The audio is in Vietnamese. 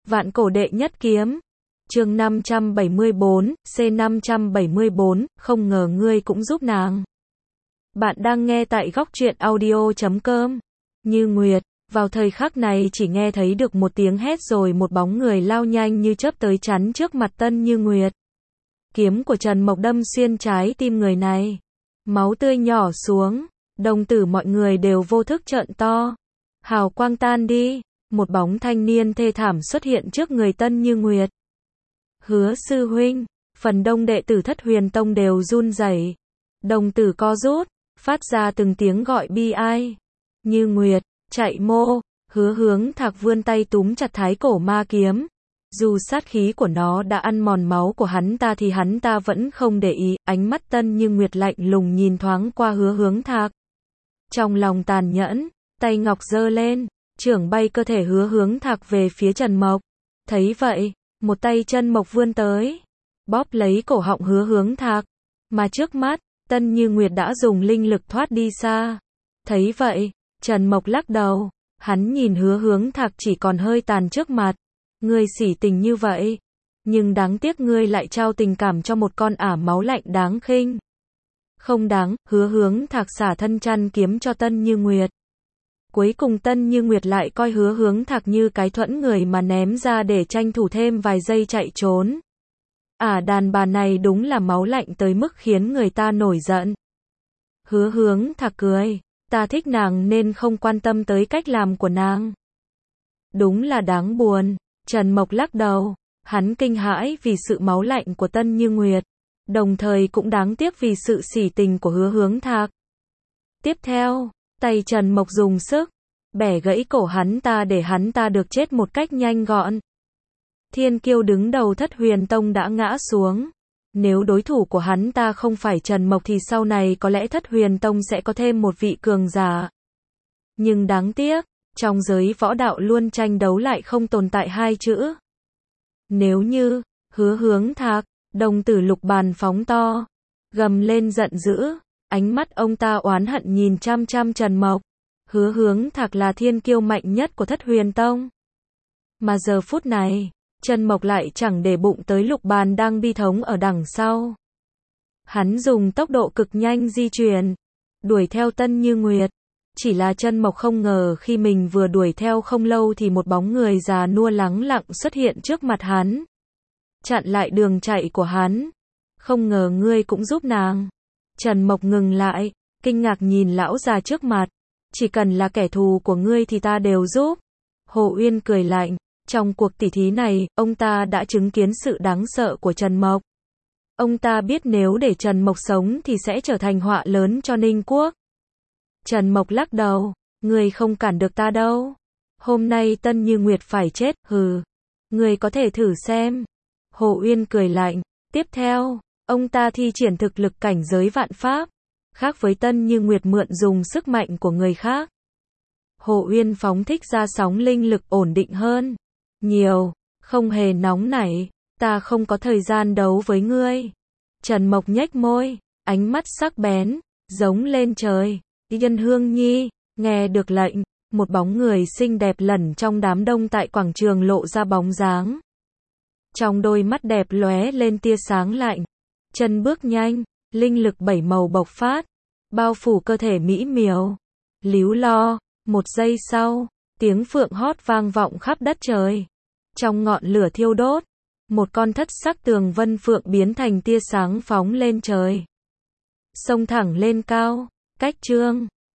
Vạn cổ đệ nhất kiếm. Chương 574, C574, không ngờ ngươi cũng giúp nàng. Bạn đang nghe tại góc truyện audio.com. Như Nguyệt, vào thời khắc này chỉ nghe thấy được một tiếng hét rồi một bóng người lao nhanh như chớp tới chắn trước mặt Tân Như Nguyệt. Kiếm của Trần Mộc đâm xuyên trái tim người này. Máu tươi nhỏ xuống, đồng tử mọi người đều vô thức trợn to. Hào quang tan đi, một bóng thanh niên thê thảm xuất hiện trước người Tân Như Nguyệt. Hứa sư huynh, phần đông đệ tử Thất Huyền Tông đều run rẩy, đồng tử co rút, phát ra từng tiếng gọi bi ai. Như Nguyệt, chạy mô, Hứa Hướng Thạc vươn tay túm chặt thái cổ ma kiếm. Dù sát khí của nó đã ăn mòn máu của hắn ta thì hắn ta vẫn không để ý, ánh mắt Tân Như Nguyệt lạnh lùng nhìn thoáng qua Hứa Hướng Thạc. Trong lòng tàn nhẫn, tay ngọc giơ lên, chưởng bay cơ thể Hứa Hướng Thạc về phía Trần Mộc. Thấy vậy, một tay Trần Mộc vươn tới, bóp lấy cổ họng Hứa Hướng Thạc, mà trước mắt, Tân Như Nguyệt đã dùng linh lực thoát đi xa. Thấy vậy, Trần Mộc lắc đầu, hắn nhìn Hứa Hướng Thạc chỉ còn hơi tàn trước mặt. Ngươi sỉ tình như vậy, nhưng đáng tiếc ngươi lại trao tình cảm cho một con ả máu lạnh đáng khinh. Không đáng, Hứa Hướng Thạc xả thân chăn kiếm cho Tân Như Nguyệt. Cuối cùng Tân Như Nguyệt lại coi Hứa Hướng Thạc như cái thuẫn người mà ném ra để tranh thủ thêm vài giây chạy trốn. Đàn bà này đúng là máu lạnh tới mức khiến người ta nổi giận. Hứa Hướng Thạc cười, ta thích nàng nên không quan tâm tới cách làm của nàng. Đúng là đáng buồn. Trần Mộc lắc đầu, hắn kinh hãi vì sự máu lạnh của Tân Như Nguyệt, đồng thời cũng đáng tiếc vì sự sỉ tình của Hứa Hướng Thạc. Tiếp theo, tay Trần Mộc dùng sức, bẻ gãy cổ hắn ta để hắn ta được chết một cách nhanh gọn. Thiên kiêu đứng đầu Thất Huyền Tông đã ngã xuống. Nếu đối thủ của hắn ta không phải Trần Mộc thì sau này có lẽ Thất Huyền Tông sẽ có thêm một vị cường giả. Nhưng đáng tiếc, trong giới võ đạo luôn tranh đấu lại không tồn tại hai chữ. Nếu như, Hứa Hướng Thạc, đồng tử lục bàn phóng to, gầm lên giận dữ, ánh mắt ông ta oán hận nhìn chăm chăm Trần Mộc. Hứa Hướng Thạc là thiên kiêu mạnh nhất của Thất Huyền Tông. Mà giờ phút này, Trần Mộc lại chẳng để bụng tới lục bàn đang bi thống ở đằng sau. Hắn dùng tốc độ cực nhanh di chuyển, đuổi theo Tân Như Nguyệt. Chỉ là Trần Mộc không ngờ khi mình vừa đuổi theo không lâu thì một bóng người già nua lắng lặng xuất hiện trước mặt hắn. Chặn lại đường chạy của hắn. Không ngờ ngươi cũng giúp nàng. Trần Mộc ngừng lại, kinh ngạc nhìn lão già trước mặt. Chỉ cần là kẻ thù của ngươi thì ta đều giúp. Hồ Uyên cười lạnh. Trong cuộc tỉ thí này, ông ta đã chứng kiến sự đáng sợ của Trần Mộc. Ông ta biết nếu để Trần Mộc sống thì sẽ trở thành họa lớn cho Ninh Quốc. Trần Mộc lắc đầu, ngươi không cản được ta đâu. Hôm nay Tân Như Nguyệt phải chết, hừ. Ngươi có thể thử xem. Hồ Uyên cười lạnh. Tiếp theo, ông ta thi triển thực lực cảnh giới vạn pháp. Khác với Tân Như Nguyệt mượn dùng sức mạnh của người khác. Hồ Uyên phóng thích ra sóng linh lực ổn định hơn. Nhiều, không hề nóng nảy. Ta không có thời gian đấu với ngươi. Trần Mộc nhếch môi, ánh mắt sắc bén, giống lên trời. Yên Hương Nhi, nghe được lệnh, một bóng người xinh đẹp lẩn trong đám đông tại quảng trường lộ ra bóng dáng. Trong đôi mắt đẹp lóe lên tia sáng lạnh, chân bước nhanh, linh lực bảy màu bộc phát, bao phủ cơ thể mỹ miều. Líu lo, một giây sau, tiếng phượng hót vang vọng khắp đất trời. Trong ngọn lửa thiêu đốt, một con thất sắc tường vân phượng biến thành tia sáng phóng lên trời. Xông thẳng lên cao. Cách chương